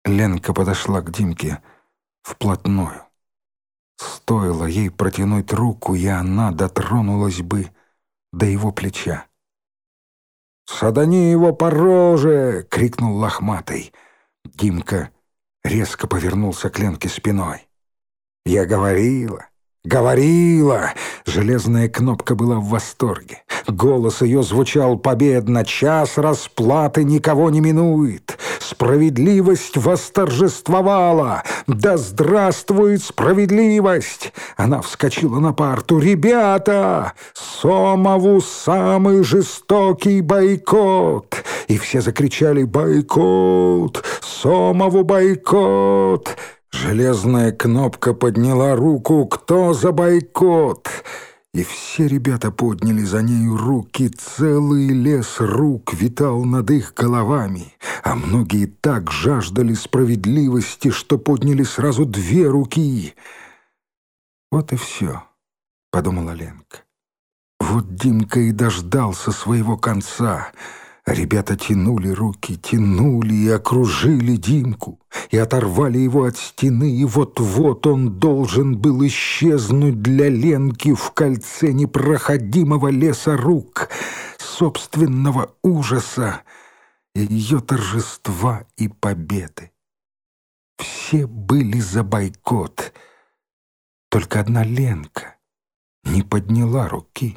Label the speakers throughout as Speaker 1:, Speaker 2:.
Speaker 1: Ленка подошла к Димке вплотную. Стоило ей протянуть руку, и она дотронулась бы до его плеча. «Садани его по роже!» — крикнул лохматый. Димка резко повернулся к Ленке спиной. «Я говорила, говорила!» Железная кнопка была в восторге. Голос ее звучал победно. «Час расплаты никого не минует! Справедливость восторжествовала! Да здравствует справедливость!» Она вскочила на парту. «Ребята! Сомову самый жестокий бойкот!» И все закричали: «Бойкот! Сомову бойкот!» Железная кнопка подняла руку. «Кто за бойкот?» И все ребята подняли за нею руки. Целый лес рук витал над их головами, а многие так жаждали справедливости, что подняли сразу 2 руки. «Вот и все», — подумала Ленка. «Вот Димка и дождался своего конца». Ребята тянули руки, тянули и окружили Димку, и оторвали его от стены, и вот-вот он должен был исчезнуть для Ленки в кольце непроходимого леса рук, собственного ужаса и ее торжества и победы. Все были за бойкот, только одна Ленка не подняла руки.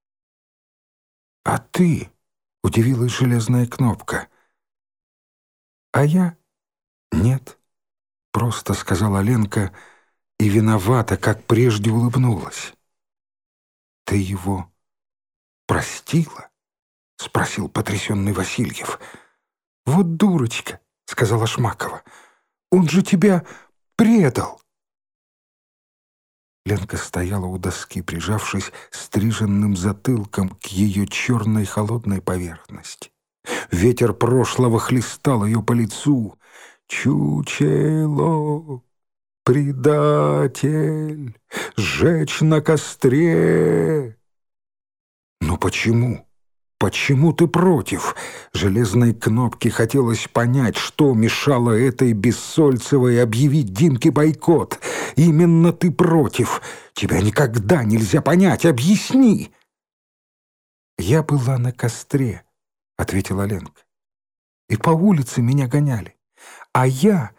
Speaker 1: «А ты?» — удивилась железная кнопка. «А я? Нет», — просто сказала Ленка и виновата, как прежде улыбнулась. «Ты его простила?» — спросил потрясенный Васильев. «Вот дурочка», — сказала Шмакова. «Он же тебя предал». Ленка стояла у доски, прижавшись стриженным затылком к ее черной холодной поверхности. Ветер прошлого хлестал ее по лицу. «Чучело, предатель, сжечь на костре!» «Но почему? Почему ты против?» Железной кнопке хотелось понять, что мешало этой Бессольцевой объявить Димке бойкот. «Именно ты против. Тебя никогда нельзя понять. Объясни!» «Я была на костре», — ответила Ленка. «И по улице меня гоняли. А я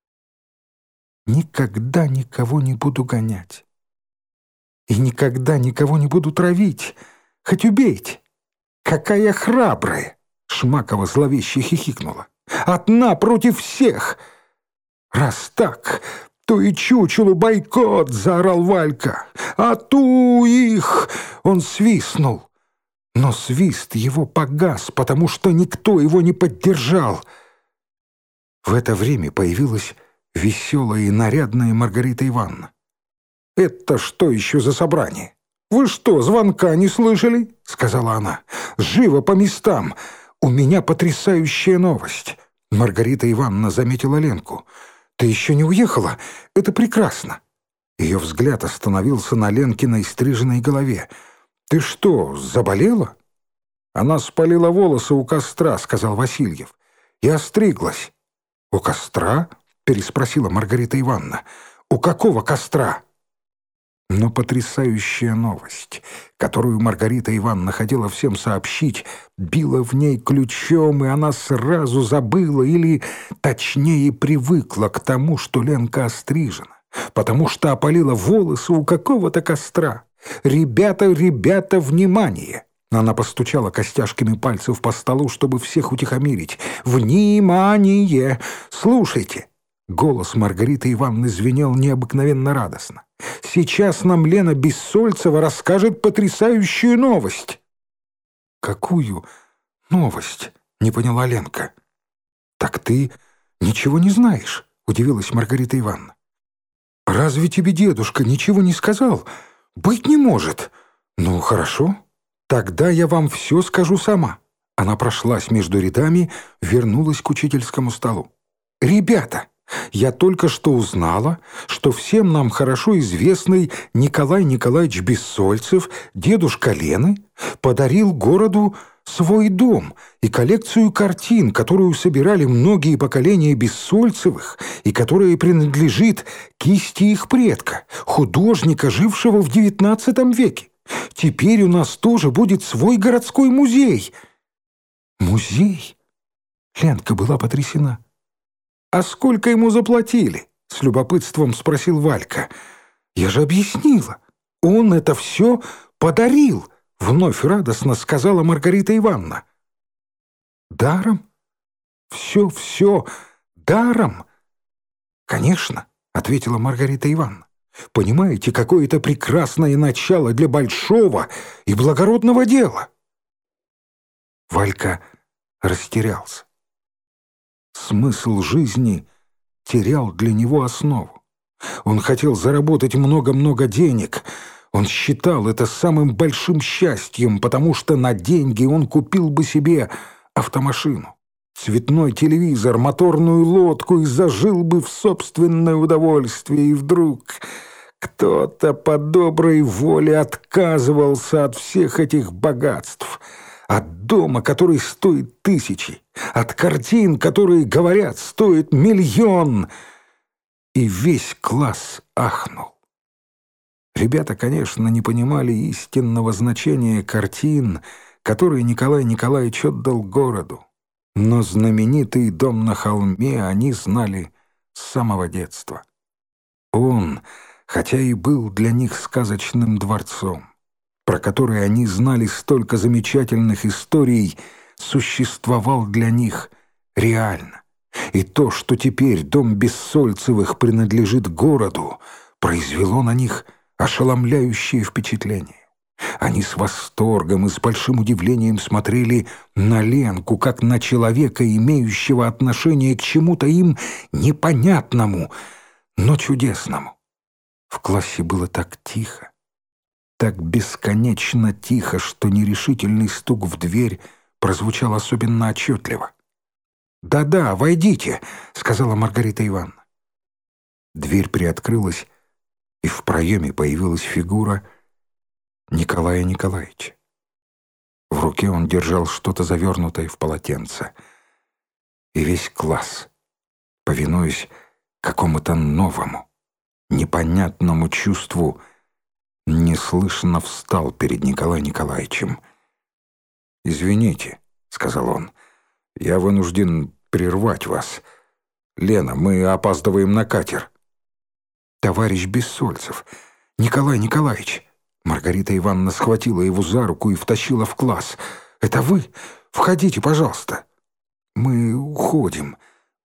Speaker 1: никогда никого не буду гонять. И никогда никого не буду травить. Хоть убейте. Какая храбрая!» Шмакова зловеще хихикнула. «Одна против всех!» «Раз так, то и чучелу бойкот!» — заорал Валька. «А ту их!» — он свистнул. Но свист его погас, потому что никто его не поддержал. В это время появилась веселая и нарядная Маргарита Ивановна. «Это что еще за собрание? Вы что, звонка не слышали?» — сказала она. «Живо по местам! У меня потрясающая новость!» Маргарита Ивановна заметила Ленку. «Ты еще не уехала? Это прекрасно!» Ее взгляд остановился на Ленкиной стриженной голове. «Ты что, заболела?» «Она спалила волосы у костра», — сказал Васильев. «И остриглась». «У костра?» — переспросила Маргарита Ивановна. «У какого костра?» Но потрясающая новость, которую Маргарита Ивановна хотела всем сообщить, била в ней ключом, и она сразу забыла, или, точнее, привыкла к тому, что Ленка острижена, потому что опалила волосы у какого-то костра. «Ребята, ребята, внимание!» Она постучала костяшками пальцев по столу, чтобы всех утихомирить. «Внимание! Слушайте!» Голос Маргариты Ивановны звенел необыкновенно радостно. «Сейчас нам Лена Бессольцева расскажет потрясающую новость». «Какую новость?» — не поняла Ленка. «Так ты ничего не знаешь?» — удивилась Маргарита Ивановна. «Разве тебе дедушка ничего не сказал? Быть не может». «Ну, хорошо. Тогда я вам все скажу сама». Она прошлась между рядами, вернулась к учительскому столу. «Ребята, я только что узнала, что всем нам хорошо известный Николай Николаевич Бессольцев, дедушка Лены, подарил городу свой дом и коллекцию картин, которую собирали многие поколения Бессольцевых и которая принадлежит кисти их предка, художника, жившего в XIX веке. Теперь у нас тоже будет свой городской музей». «Музей?» Ленка была потрясена. «А сколько ему заплатили?» — с любопытством спросил Валька. «Я же объяснила. Он это все подарил», — вновь радостно сказала Маргарита Ивановна. «Даром? Все даром?» «Конечно», — ответила Маргарита Ивановна. «Понимаете, какое это прекрасное начало для большого и благородного дела». Валька растерялся. Смысл жизни терял для него основу. Он хотел заработать много-много денег. Он считал это самым большим счастьем, потому что на деньги он купил бы себе автомашину, цветной телевизор, моторную лодку и зажил бы в собственное удовольствие. И вдруг кто-то по доброй воле отказывался от всех этих богатств, от дома, который стоит тысячи, от картин, которые, говорят, стоят миллион. И весь класс ахнул. Ребята, конечно, не понимали истинного значения картин, которые Николай Николаевич отдал городу. Но знаменитый дом на холме они знали с самого детства. Он, хотя и был для них сказочным дворцом, про который они знали столько замечательных историй, существовал для них реально. И то, что теперь дом Бессольцевых принадлежит городу, произвело на них ошеломляющее впечатление. Они с восторгом и с большим удивлением смотрели на Ленку, как на человека, имеющего отношение к чему-то им непонятному, но чудесному. В классе было так тихо, так бесконечно тихо, что нерешительный стук в дверь прозвучал особенно отчетливо. «Да-да, войдите», — сказала Маргарита Ивановна. Дверь приоткрылась, и в проеме появилась фигура Николая Николаевича. В руке он держал что-то завернутое в полотенце. И весь класс, повинуясь какому-то новому, непонятному чувству, неслышно встал перед Николаем Николаевичем. «Извините», — сказал он, — «я вынужден прервать вас. Лена, мы опаздываем на катер». «Товарищ Бессольцев, Николай Николаевич». Маргарита Ивановна схватила его за руку и втащила в класс. «Это вы? Входите, пожалуйста». «Мы уходим,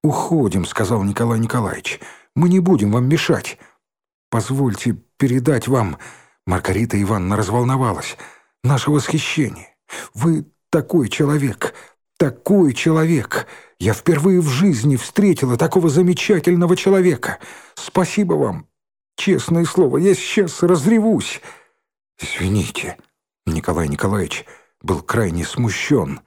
Speaker 1: сказал Николай Николаевич. «Мы не будем вам мешать. Позвольте передать вам...» Маргарита Ивановна разволновалась. «Наше восхищение. Вы такой человек, такой человек. Я впервые в жизни встретила такого замечательного человека. Спасибо вам. Честное слово, я сейчас разревусь». «Извините», — Николай Николаевич был крайне смущен.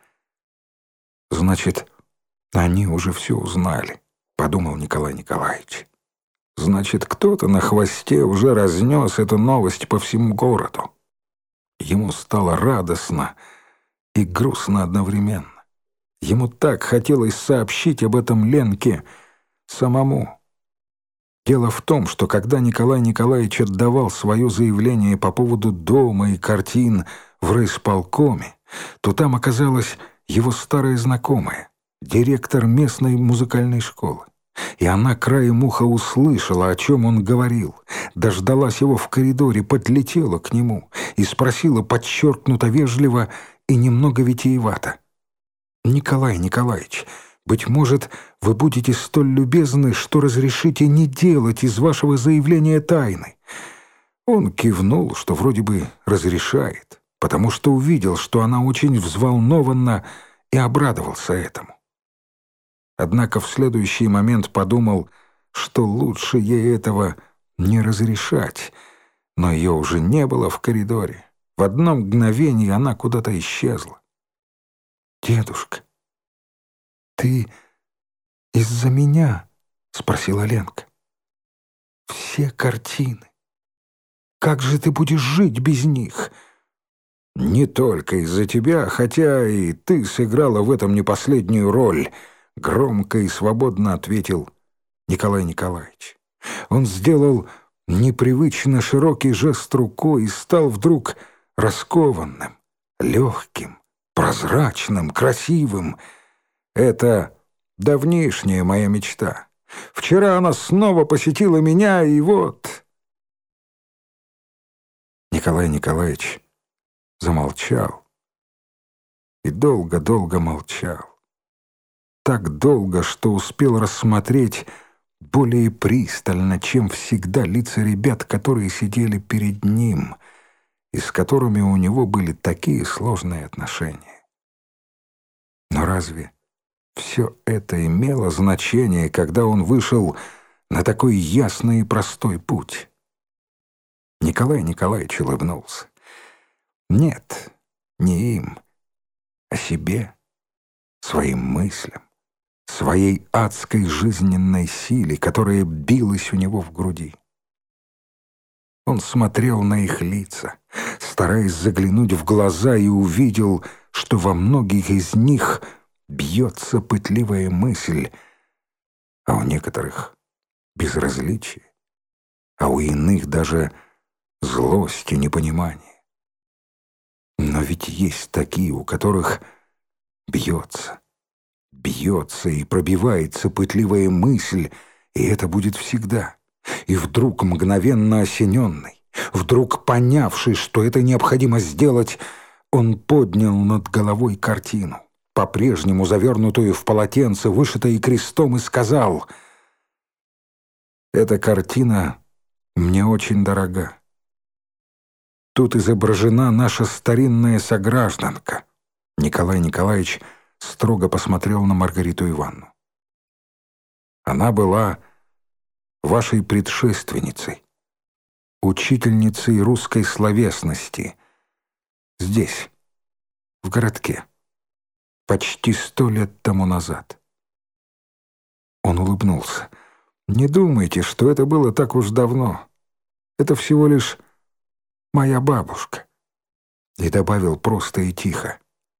Speaker 1: «Значит, они уже все узнали», — подумал Николай Николаевич. «Значит, кто-то на хвосте уже разнес эту новость по всему городу». Ему стало радостно и грустно одновременно. Ему так хотелось сообщить об этом Ленке самому. Дело в том, что когда Николай Николаевич отдавал свое заявление по поводу дома и картин в райисполкоме, то там оказалась его старая знакомая, директор местной музыкальной школы. И она краем уха услышала, о чем он говорил, дождалась его в коридоре, подлетела к нему и спросила подчеркнуто вежливо и немного витиевато: «Николай Николаевич, быть может, вы будете столь любезны, что разрешите не делать из вашего заявления тайны». Он кивнул, что вроде бы разрешает, потому что увидел, что она очень взволнована, и обрадовался этому. Однако в следующий момент подумал, что лучше ей этого не разрешать, но ее уже не было в коридоре. В одно мгновение она куда-то исчезла. «Дедушка, ты из-за меня?» — спросила Ленка. «Все картины. Как же ты будешь жить без них?» «Не только из-за тебя, хотя и ты сыграла в этом не последнюю роль», — громко и свободно ответил Николай Николаевич. Он сделал непривычно широкий жест рукой и стал вдруг раскованным, легким, прозрачным, красивым. «Это давнишняя моя мечта. Вчера она снова посетила меня, и вот...» Николай Николаевич замолчал и долго-долго молчал. Так долго, что успел рассмотреть более пристально, чем всегда, лица ребят, которые сидели перед ним и с которыми у него были такие сложные отношения. Но разве все это имело значение, когда он вышел на такой ясный и простой путь? Николай Николаевич улыбнулся. Нет, не им, а себе, своим мыслям, своей адской жизненной силе, которая билась у него в груди. Он смотрел на их лица, стараясь заглянуть в глаза, и увидел, что во многих из них бьется пытливая мысль, а у некоторых — безразличие, а у иных даже злость и непонимание. Но ведь есть такие, у которых бьется и пробивается пытливая мысль, и это будет всегда. И вдруг мгновенно осененный, вдруг понявший, что это необходимо сделать, он поднял над головой картину, по-прежнему завернутую в полотенце, вышитое крестом, и сказал: «Эта картина мне очень дорога. Тут изображена наша старинная согражданка». Николай Николаевич строго посмотрел на Маргариту Ивановну. «Она была вашей предшественницей, учительницей русской словесности, здесь, в городке, почти 100 лет тому назад». Он улыбнулся. «Не думайте, что это было так уж давно. Это всего лишь моя бабушка». И добавил просто и тихо: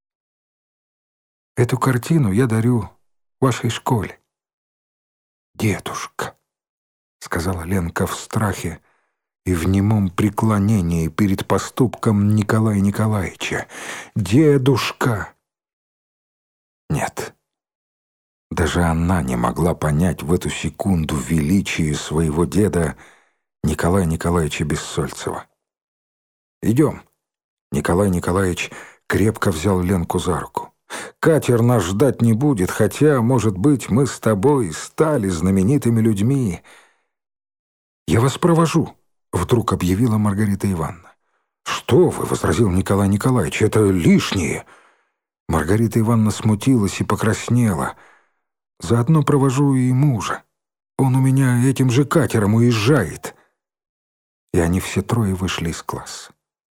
Speaker 1: «Эту картину я дарю вашей школе». «Дедушка», — сказала Ленка в страхе и в немом преклонении перед поступком Николая Николаевича. «Дедушка!» Нет, даже она не могла понять в эту секунду величие своего деда Николая Николаевича Бессольцева. «Идем». Николай Николаевич крепко взял Ленку за руку. «Катер нас ждать не будет, хотя, может быть, мы с тобой стали знаменитыми людьми». «Я вас провожу», — вдруг объявила Маргарита Ивановна. «Что вы?» — возразил Николай Николаевич. «Это лишнее». Маргарита Ивановна смутилась и покраснела. «Заодно провожу и мужа. Он у меня этим же катером уезжает». И они все трое вышли из класса.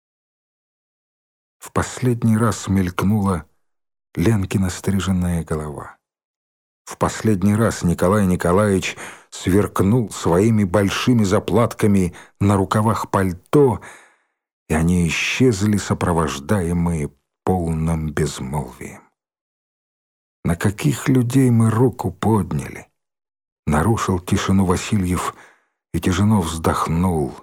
Speaker 1: В последний раз мелькнула Ленкина стриженная голова. В последний раз Николай Николаевич сверкнул своими большими заплатками на рукавах пальто, и они исчезли, сопровождаемые полным безмолвием. «На каких людей мы руку подняли?» Нарушил тишину Васильев и тяжело вздохнул.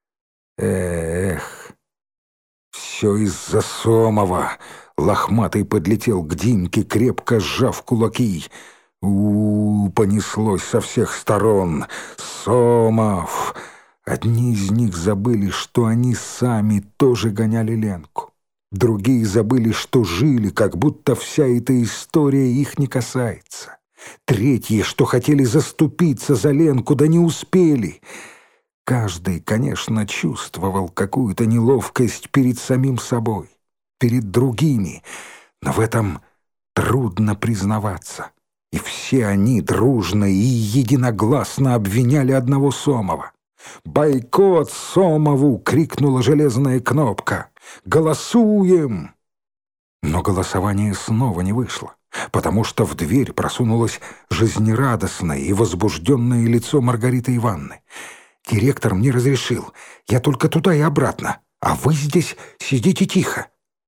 Speaker 1: «Эх, все из-за Сомова!» Лохматый подлетел к Димке, крепко сжав кулаки. Понеслось со всех сторон. Сомов! Одни из них забыли, что они сами тоже гоняли Ленку. Другие забыли, что жили, как будто вся эта история их не касается. Третьи, что хотели заступиться за Ленку, да не успели. Каждый, конечно, чувствовал какую-то неловкость перед самим собой, перед другими, но в этом трудно признаваться. И все они дружно и единогласно обвиняли одного Сомова. «Бойкот Сомову!» — крикнула железная кнопка. «Голосуем!» Но голосование снова не вышло, потому что в дверь просунулось жизнерадостное и возбужденное лицо Маргариты Ивановны. «Директор мне разрешил. Я только туда и обратно. А вы здесь сидите тихо.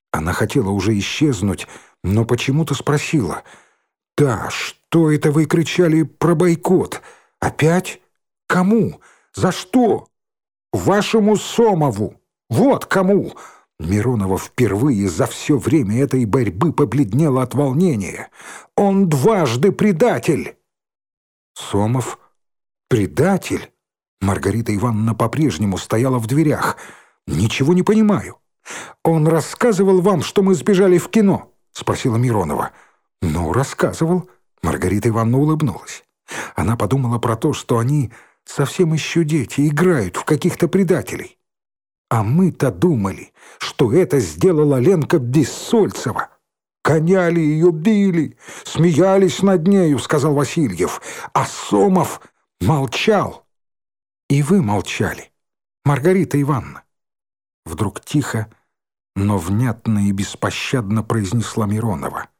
Speaker 1: Она хотела уже исчезнуть, но почему-то спросила: «Да, что это вы кричали про бойкот? Опять? Кому? За что?» «Вашему Сомову! Вот кому!» Миронова впервые за все время этой борьбы побледнела от волнения. «Он дважды предатель!» «Сомов? Предатель?» Маргарита Ивановна по-прежнему стояла в дверях. «Ничего не понимаю. Он рассказывал вам, что мы сбежали в кино?» — спросила Миронова. «Ну, рассказывал». Маргарита Ивановна улыбнулась. Она подумала про то, что они совсем еще дети, играют в каких-то предателей. А мы-то думали, что это сделала Ленка Бессольцева. «Гоняли ее, били, смеялись над нею», — сказал Васильев. А Сомов молчал. «И вы молчали, Маргарита Ивановна». Вдруг тихо, но внятно и беспощадно произнесла Миронова.